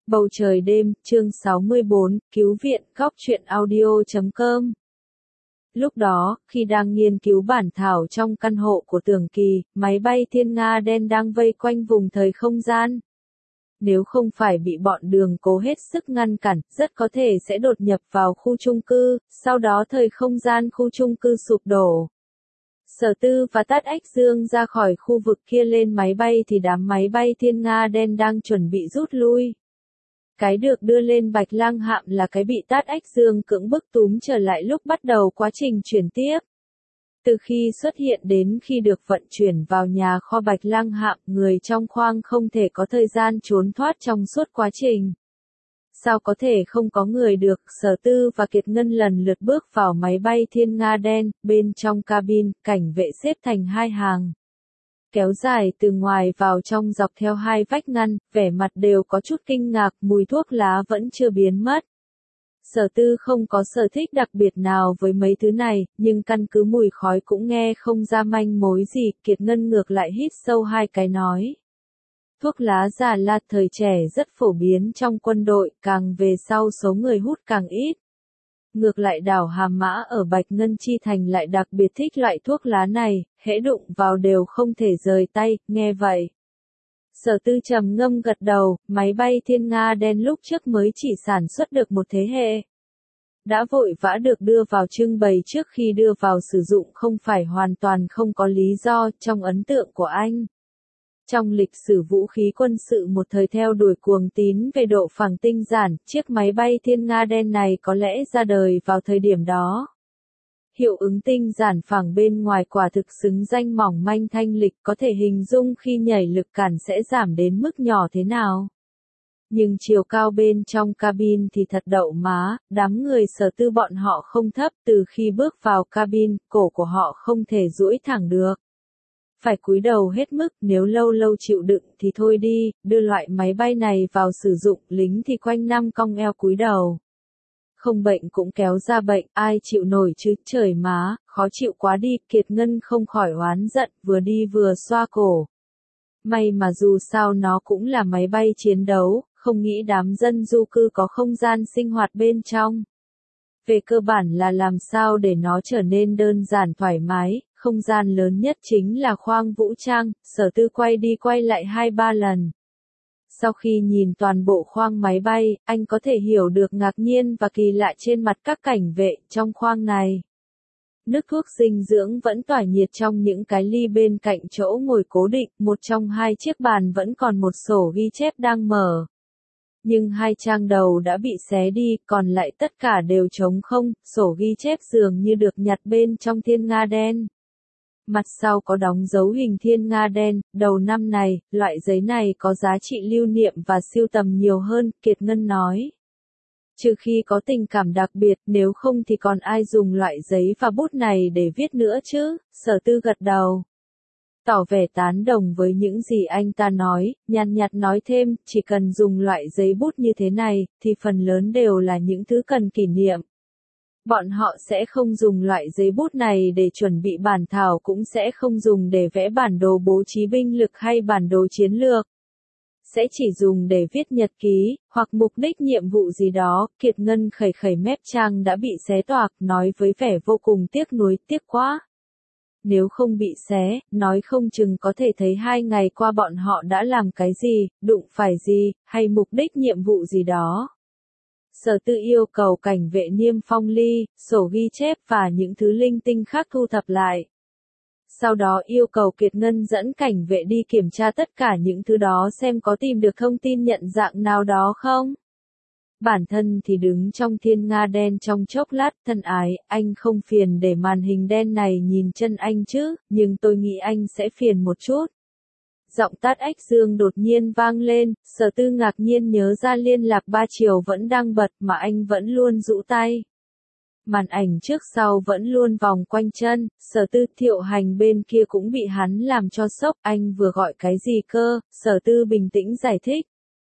Bầu trời đêm, chương 64, cứu viện, góc truyện audio.com. Lúc đó, khi đang nghiên cứu bản thảo trong căn hộ của Tưởng Kỳ, máy bay Thiên Nga đen đang vây quanh vùng thời không gian. Nếu không phải bị bọn Đường cố hết sức ngăn cản, rất có thể sẽ đột nhập vào khu chung cư, sau đó thời không gian khu chung cư sụp đổ. Sở Tư và Tát Ách Dương ra khỏi khu vực kia lên máy bay thì đám máy bay Thiên Nga đen đang chuẩn bị rút lui. Cái được đưa lên Bạch Lăng hạm là cái bị Tát Ách Dương cưỡng bức túm trở lại lúc bắt đầu quá trình chuyển tiếp. Từ khi xuất hiện đến khi được vận chuyển vào nhà kho Bạch Lăng hạm, người trong khoang không thể có thời gian trốn thoát trong suốt quá trình. Sao có thể không có người được? Sở Tư và Kiệt Ngân lần lượt bước vào máy bay Thiên Nga đen, bên trong cabin, cảnh vệ xếp thành hai hàng. Kéo dài từ ngoài vào trong dọc theo hai vách ngăn, vẻ mặt đều có chút kinh ngạc, mùi thuốc lá vẫn chưa biến mất. Sở Tư không có sở thích đặc biệt nào với mấy thứ này, nhưng căn cứ mùi khói cũng nghe không ra manh mối gì, Kiệt Ngân ngược lại hít sâu hai cái nói. Thuốc lá Già Lat thời trẻ rất phổ biến trong quân đội, càng về sau số người hút càng ít. Ngược lại Đảo Hàm Mã ở Bạch Ngân Chi Thành lại đặc biệt thích loại thuốc lá này, hễ đụng vào đều không thể rời tay, nghe vậy. Sở Tư trầm ngâm gật đầu, máy bay Thiên Nga đen lúc trước mới chỉ sản xuất được một thế hệ. Đã vội vã được đưa vào trưng bày trước khi đưa vào sử dụng không phải hoàn toàn không có lý do trong ấn tượng của anh. Trong lịch sử vũ khí quân sự một thời theo đuổi cuồng tín về độ phẳng tinh giản, chiếc máy bay Thiên Nga đen này có lẽ ra đời vào thời điểm đó. Hiệu ứng tinh giản phẳng bên ngoài quả thực xứng danh mỏng manh thanh lịch, có thể hình dung khi nhảy lực cản sẽ giảm đến mức nhỏ thế nào. Nhưng chiều cao bên trong cabin thì thật đậu má, đám người Sở Tư bọn họ không thấp, từ khi bước vào cabin, cổ của họ không thể duỗi thẳng được. Phải cúi đầu hết mức, nếu lâu lâu chịu đựng thì thôi đi, đưa loại máy bay này vào sử dụng, lính thì quanh năm cong eo cúi đầu. Không bệnh cũng kéo ra bệnh, ai chịu nổi chứ, trời má, khó chịu quá đi, Kiệt Ngân không khỏi oán giận, vừa đi vừa xoa cổ. May mà dù sao nó cũng là máy bay chiến đấu, không nghĩ đám dân du cư có không gian sinh hoạt bên trong. Về cơ bản là làm sao để nó trở nên đơn giản thoải mái, không gian lớn nhất chính là khoang vũ trang, Sở Tư quay đi quay lại 2-3 lần. Sau khi nhìn toàn bộ khoang máy bay, anh có thể hiểu được ngạc nhiên và kỳ lạ trên mặt các cảnh vệ trong khoang này. Nước thuốc dinh dưỡng vẫn tỏa nhiệt trong những cái ly bên cạnh chỗ ngồi cố định, một trong hai chiếc bàn vẫn còn một sổ ghi chép đang mở. Nhưng hai trang đầu đã bị xé đi, còn lại tất cả đều trống không, sổ ghi chép dường như được nhặt bên trong Thiên Nga đen. Mặt sau có đóng dấu hình Thiên Nga đen, đầu năm này, loại giấy này có giá trị lưu niệm và sưu tầm nhiều hơn, Kiệt Ngân nói. Trừ khi có tình cảm đặc biệt, nếu không thì còn ai dùng loại giấy và bút này để viết nữa chứ, Sở Tư gật đầu. Tỏ vẻ tán đồng với những gì anh ta nói, nhàn nhạt nói thêm, chỉ cần dùng loại giấy bút như thế này, thì phần lớn đều là những thứ cần kỷ niệm. Bọn họ sẽ không dùng loại giấy bút này để chuẩn bị bản thảo, cũng sẽ không dùng để vẽ bản đồ bố trí binh lực hay bản đồ chiến lược. Sẽ chỉ dùng để viết nhật ký, hoặc mục đích nhiệm vụ gì đó. Kiệt Ngân khẩy khẩy mép, trang đã bị xé toạc, nói với vẻ vô cùng tiếc nuối, tiếc quá. Nếu không bị xé, nói không chừng có thể thấy 2 ngày qua bọn họ đã làm cái gì, đụng phải gì, hay mục đích nhiệm vụ gì đó. Sở Tư yêu cầu cảnh vệ niêm phong ly, sổ ghi chép và những thứ linh tinh khác thu thập lại. Sau đó yêu cầu Kiệt Ngân dẫn cảnh vệ đi kiểm tra tất cả những thứ đó xem có tìm được thông tin nhận dạng nào đó không. Bản thân thì đứng trong Thiên Nga đen trong chốc lát, thân ái, anh không phiền để màn hình đen này nhìn chân anh chứ, nhưng tôi nghĩ anh sẽ phiền một chút. Giọng Tát Ách Dương đột nhiên vang lên, Sở Tư ngạc nhiên nhớ ra liên lạc 3 chiều vẫn đang bật mà anh vẫn luôn rũ tay. Màn ảnh trước sau vẫn luôn vòng quanh chân, Sở Tư. Thiệu Hành bên kia cũng bị hắn làm cho sốc, anh vừa gọi cái gì cơ, Sở Tư bình tĩnh giải thích.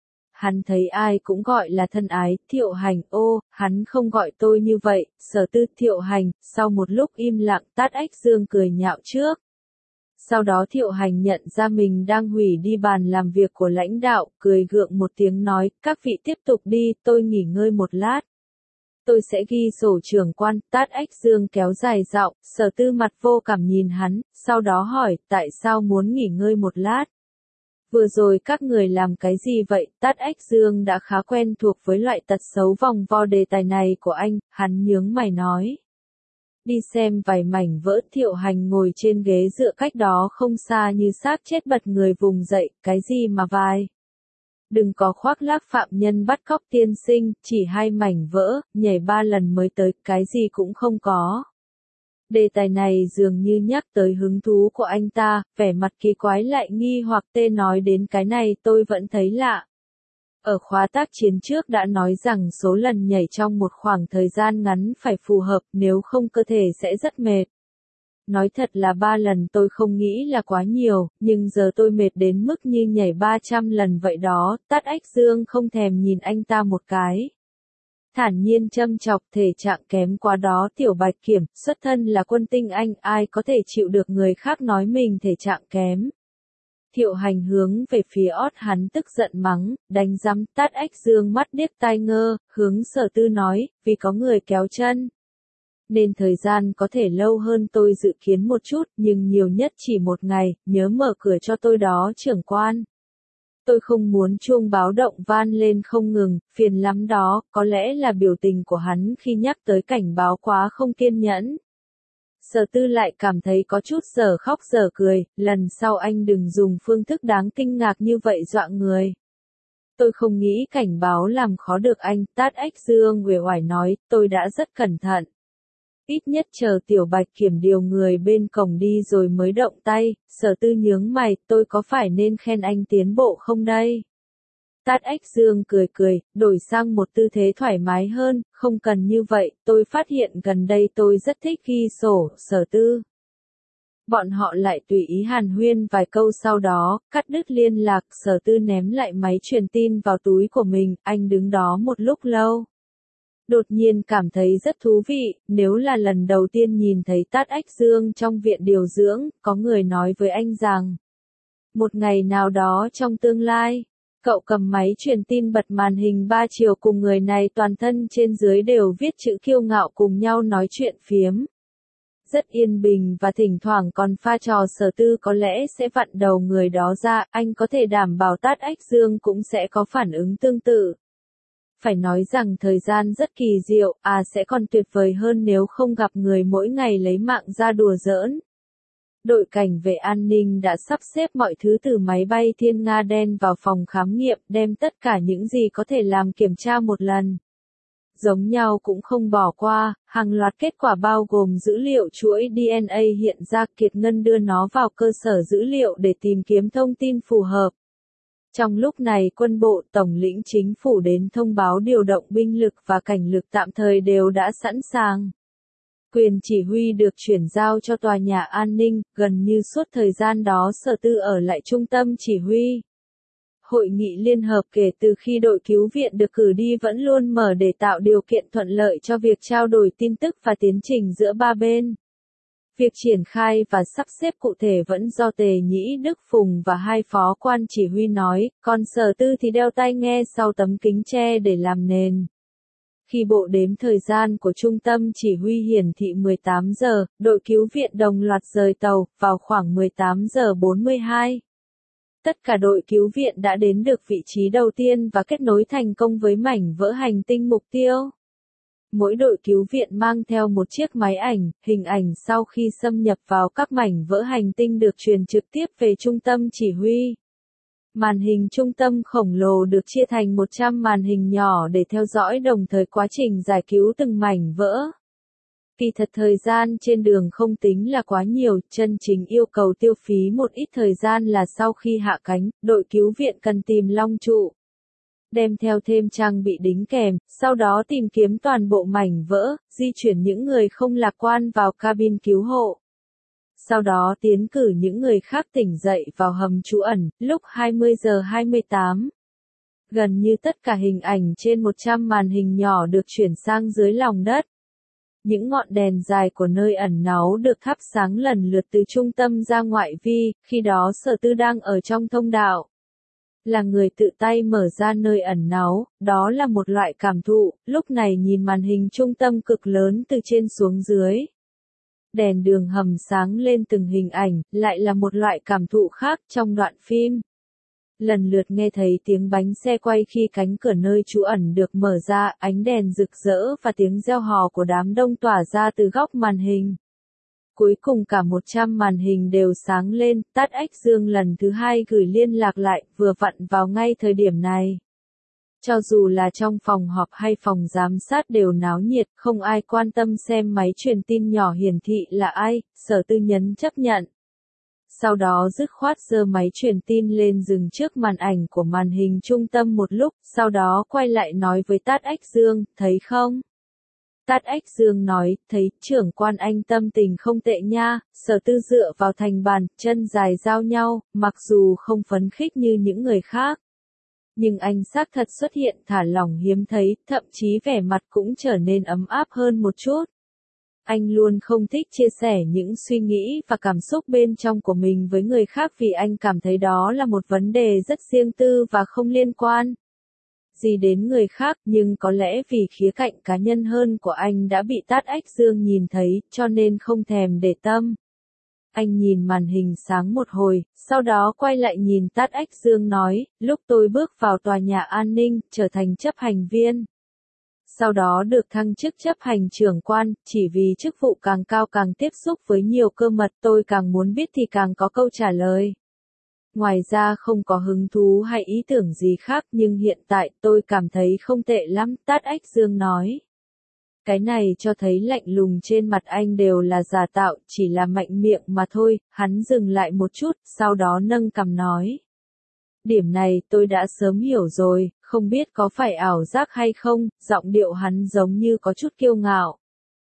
Hắn thấy ai cũng gọi là thân ái, Thiệu Hành, ô, hắn không gọi tôi như vậy, Sở Tư. Thiệu Hành, sau một lúc im lặng, Tát Ách Dương cười nhạo trước. Sau đó Thiệu Hành nhận ra mình đang hủy đi bàn làm việc của lãnh đạo, cười gượng một tiếng nói, các vị tiếp tục đi, tôi nghỉ ngơi một lát. Tôi sẽ ghi sổ trưởng quan. Tát Ách Dương kéo dài giọng, Sở Tư mặt vô cảm nhìn hắn, sau đó hỏi, tại sao muốn nghỉ ngơi một lát? Vừa rồi các người làm cái gì vậy? Tát Ách Dương đã khá quen thuộc với loại tật xấu vòng vo đề tài này của anh, hắn nhướng mày nói. Đi xem vài mảnh vỡ. Thiệu Hành ngồi trên ghế dựa cách đó không xa như xác chết bật người vùng dậy, cái gì mà vài? Đừng có khoác lác phạm nhân bắt cóc tiên sinh, chỉ 2 mảnh vỡ, nhảy 3 lần mới tới, cái gì cũng không có. Đề tài này dường như nhắc tới hứng thú của anh ta, vẻ mặt kỳ quái lại nghi hoặc tê nói đến cái này tôi vẫn thấy lạ. Ở khóa tác chiến trước đã nói rằng số lần nhảy trong một khoảng thời gian ngắn phải phù hợp, nếu không cơ thể sẽ rất mệt. Nói thật là 3 lần tôi không nghĩ là quá nhiều, nhưng giờ tôi mệt đến mức như nhảy 300 lần vậy đó. Tát Ách Dương không thèm nhìn anh ta một cái. Thản nhiên châm chọc, thể trạng kém quá đó. Tiểu Bạch Kiểm, xuất thân là quân tinh anh, ai có thể chịu được người khác nói mình thể trạng kém. Thiệu Hành hướng về phía ót hắn tức giận mắng, đánh rắm. Tát Ách Dương mắt điếc tai ngơ, hướng Sở Tư nói, vì có người kéo chân. Nên thời gian có thể lâu hơn tôi dự kiến một chút, nhưng nhiều nhất chỉ 1 ngày, nhớ mở cửa cho tôi đó trưởng quan. Tôi không muốn chuông báo động van lên không ngừng, phiền lắm đó, có lẽ là biểu tình của hắn khi nhắc tới cảnh báo quá không kiên nhẫn. Sở Tư lại cảm thấy có chút giờ khóc giờ cười, lần sau anh đừng dùng phương thức đáng kinh ngạc như vậy dọa người. Tôi không nghĩ cảnh báo làm khó được anh. Tát Ách Dương uể oải nói, tôi đã rất cẩn thận. Ít nhất chờ Tiểu Bạch Kiểm điều người bên cổng đi rồi mới động tay. Sở Tư nhướng mày, tôi có phải nên khen anh tiến bộ không đây? Tát Ách Dương cười cười, đổi sang một tư thế thoải mái hơn, không cần như vậy, tôi phát hiện gần đây tôi rất thích ghi sổ. Sở Tư. Bọn họ lại tùy ý hàn huyên vài câu, sau đó, cắt đứt liên lạc. Sở Tư ném lại máy truyền tin vào túi của mình, anh đứng đó một lúc lâu. Đột nhiên cảm thấy rất thú vị, nếu là lần đầu tiên nhìn thấy Tát Ách Dương trong viện điều dưỡng, có người nói với anh rằng, một ngày nào đó trong tương lai, cậu cầm máy truyền tin bật màn hình 3 chiều cùng người này toàn thân trên dưới đều viết chữ kiêu ngạo cùng nhau nói chuyện phiếm. Rất yên bình và thỉnh thoảng còn pha trò. Sở Tư có lẽ sẽ vặn đầu người đó ra, anh có thể đảm bảo Tát Ách Dương cũng sẽ có phản ứng tương tự. Phải nói rằng thời gian rất kỳ diệu, sẽ còn tuyệt vời hơn nếu không gặp người mỗi ngày lấy mạng ra đùa giỡn. Đội cảnh vệ an ninh đã sắp xếp mọi thứ từ máy bay Thiên Nga đen vào phòng khám nghiệm, đem tất cả những gì có thể làm kiểm tra một lần. Giống nhau cũng không bỏ qua, hàng loạt kết quả bao gồm dữ liệu chuỗi DNA hiện ra. Kiệt Ngân đưa nó vào cơ sở dữ liệu để tìm kiếm thông tin phù hợp. Trong lúc này quân bộ, tổng lĩnh chính phủ đến thông báo điều động binh lực và cảnh lực tạm thời đều đã sẵn sàng. Quyền chỉ huy được chuyển giao cho tòa nhà an ninh, gần như suốt thời gian đó Sở Tư ở lại trung tâm chỉ huy. Hội nghị liên hợp kể từ khi đội cứu viện được cử đi vẫn luôn mở để tạo điều kiện thuận lợi cho việc trao đổi tin tức và tiến trình giữa ba bên. Việc triển khai và sắp xếp cụ thể vẫn do Tề Nhĩ Đức Phùng và 2 phó quan chỉ huy nói, còn Sở Tư thì đeo tai nghe sau tấm kính tre để làm nền. Khi bộ đếm thời gian của trung tâm chỉ huy hiển thị 18 giờ, đội cứu viện đồng loạt rời tàu, vào khoảng 18 giờ 42. Tất cả đội cứu viện đã đến được vị trí đầu tiên và kết nối thành công với mảnh vỡ hành tinh mục tiêu. Mỗi đội cứu viện mang theo một chiếc máy ảnh, hình ảnh sau khi xâm nhập vào các mảnh vỡ hành tinh được truyền trực tiếp về trung tâm chỉ huy. Màn hình trung tâm khổng lồ được chia thành 100 màn hình nhỏ để theo dõi đồng thời quá trình giải cứu từng mảnh vỡ. Kỳ thật thời gian trên đường không tính là quá nhiều, chân chính yêu cầu tiêu phí một ít thời gian là sau khi hạ cánh, đội cứu viện cần tìm long trụ. Đem theo thêm trang bị đính kèm, sau đó tìm kiếm toàn bộ mảnh vỡ, di chuyển những người không lạc quan vào cabin cứu hộ. Sau đó tiến cử những người khác tỉnh dậy vào hầm trú ẩn, lúc 20 giờ 28. Gần như tất cả hình ảnh trên 100 màn hình nhỏ được chuyển sang dưới lòng đất. những ngọn đèn dài của nơi ẩn náu được thắp sáng lần lượt từ trung tâm ra ngoại vi, khi đó Sở Tư đang ở trong thông đạo. Là người tự tay mở ra nơi ẩn náu, đó là một loại cảm thụ, lúc này nhìn màn hình trung tâm cực lớn từ trên xuống dưới. Đèn đường hầm sáng lên từng hình ảnh, lại là một loại cảm thụ khác trong đoạn phim. Lần lượt nghe thấy tiếng bánh xe quay khi cánh cửa nơi trú ẩn được mở ra, ánh đèn rực rỡ và tiếng reo hò của đám đông tỏa ra từ góc màn hình. Cuối cùng cả 100 màn hình đều sáng lên, Tát Ách Dương lần thứ 2 gửi liên lạc lại, vừa vặn vào ngay thời điểm này. Cho dù là trong phòng họp hay phòng giám sát đều náo nhiệt, không ai quan tâm xem máy truyền tin nhỏ hiển thị là ai, Sở Tư nhấn chấp nhận. Sau đó dứt khoát giơ máy truyền tin lên dừng trước màn ảnh của màn hình trung tâm một lúc, sau đó quay lại nói với Tát Ách Dương, thấy không? Tát Ách Dương nói, thấy, trưởng quan anh tâm tình không tệ nha, Sở Tư dựa vào thành bàn, chân dài giao nhau, mặc dù không phấn khích như những người khác. Nhưng anh xác thật xuất hiện thả lỏng hiếm thấy, thậm chí vẻ mặt cũng trở nên ấm áp hơn một chút. Anh luôn không thích chia sẻ những suy nghĩ và cảm xúc bên trong của mình với người khác vì anh cảm thấy đó là một vấn đề rất riêng tư và không liên quan gì đến người khác, nhưng có lẽ vì khía cạnh cá nhân hơn của anh đã bị Tát Ách Dương nhìn thấy, cho nên không thèm để tâm. Anh nhìn màn hình sáng một hồi, sau đó quay lại nhìn Tát Ách Dương nói, lúc tôi bước vào tòa nhà an ninh, trở thành chấp hành viên. Sau đó được thăng chức chấp hành trưởng quan, chỉ vì chức vụ càng cao càng tiếp xúc với nhiều cơ mật, tôi càng muốn biết thì càng có câu trả lời. Ngoài ra không có hứng thú hay ý tưởng gì khác, nhưng hiện tại tôi cảm thấy không tệ lắm, Tát Ách Dương nói. Cái này cho thấy lạnh lùng trên mặt anh đều là giả tạo, chỉ là mạnh miệng mà thôi, hắn dừng lại một chút, sau đó nâng cằm nói. Điểm này tôi đã sớm hiểu rồi, không biết có phải ảo giác hay không, giọng điệu hắn giống như có chút kiêu ngạo.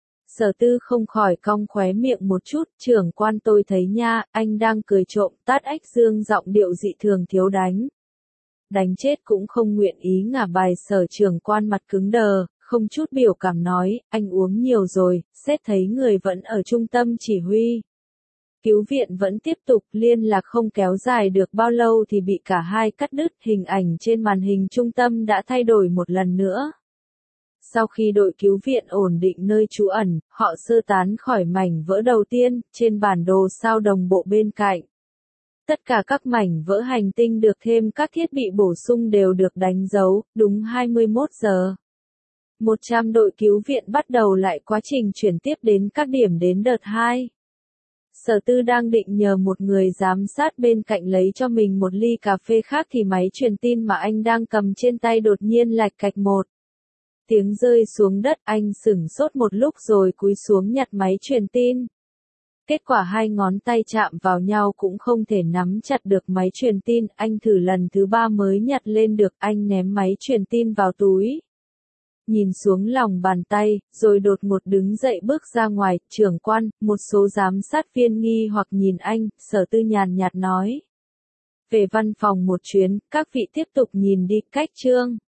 Sở Tư không khỏi cong khóe miệng một chút, trưởng quan tôi thấy nha, anh đang cười trộm, Tát Ách Dương giọng điệu dị thường thiếu đánh. Đánh chết cũng không nguyện ý ngả bài. Sở trưởng quan mặt cứng đờ, không chút biểu cảm nói, anh uống nhiều rồi, xét thấy người vẫn ở trung tâm chỉ huy. Cứu viện vẫn tiếp tục, liên lạc không kéo dài được bao lâu thì bị cả hai cắt đứt, hình ảnh trên màn hình trung tâm đã thay đổi một lần nữa. Sau khi đội cứu viện ổn định nơi trú ẩn, họ sơ tán khỏi mảnh vỡ đầu tiên, trên bản đồ sao đồng bộ bên cạnh. Tất cả các mảnh vỡ hành tinh được thêm các thiết bị bổ sung đều được đánh dấu, đúng 21 giờ. 100 đội cứu viện bắt đầu lại quá trình chuyển tiếp đến các điểm đến đợt 2. Sở Tư đang định nhờ một người giám sát bên cạnh lấy cho mình một ly cà phê khác thì máy truyền tin mà anh đang cầm trên tay đột nhiên lạch cạch một tiếng rơi xuống đất, anh sửng sốt một lúc rồi cúi xuống nhặt máy truyền tin. Kết quả hai ngón tay chạm vào nhau cũng không thể nắm chặt được máy truyền tin, anh thử lần thứ 3 mới nhặt lên được, anh ném máy truyền tin vào túi. Nhìn xuống lòng bàn tay, rồi đột ngột đứng dậy bước ra ngoài, trưởng quan, một số giám sát viên nghi hoặc nhìn anh, Sở Tư nhàn nhạt nói. Về văn phòng một chuyến, các vị tiếp tục nhìn đi, cách chương.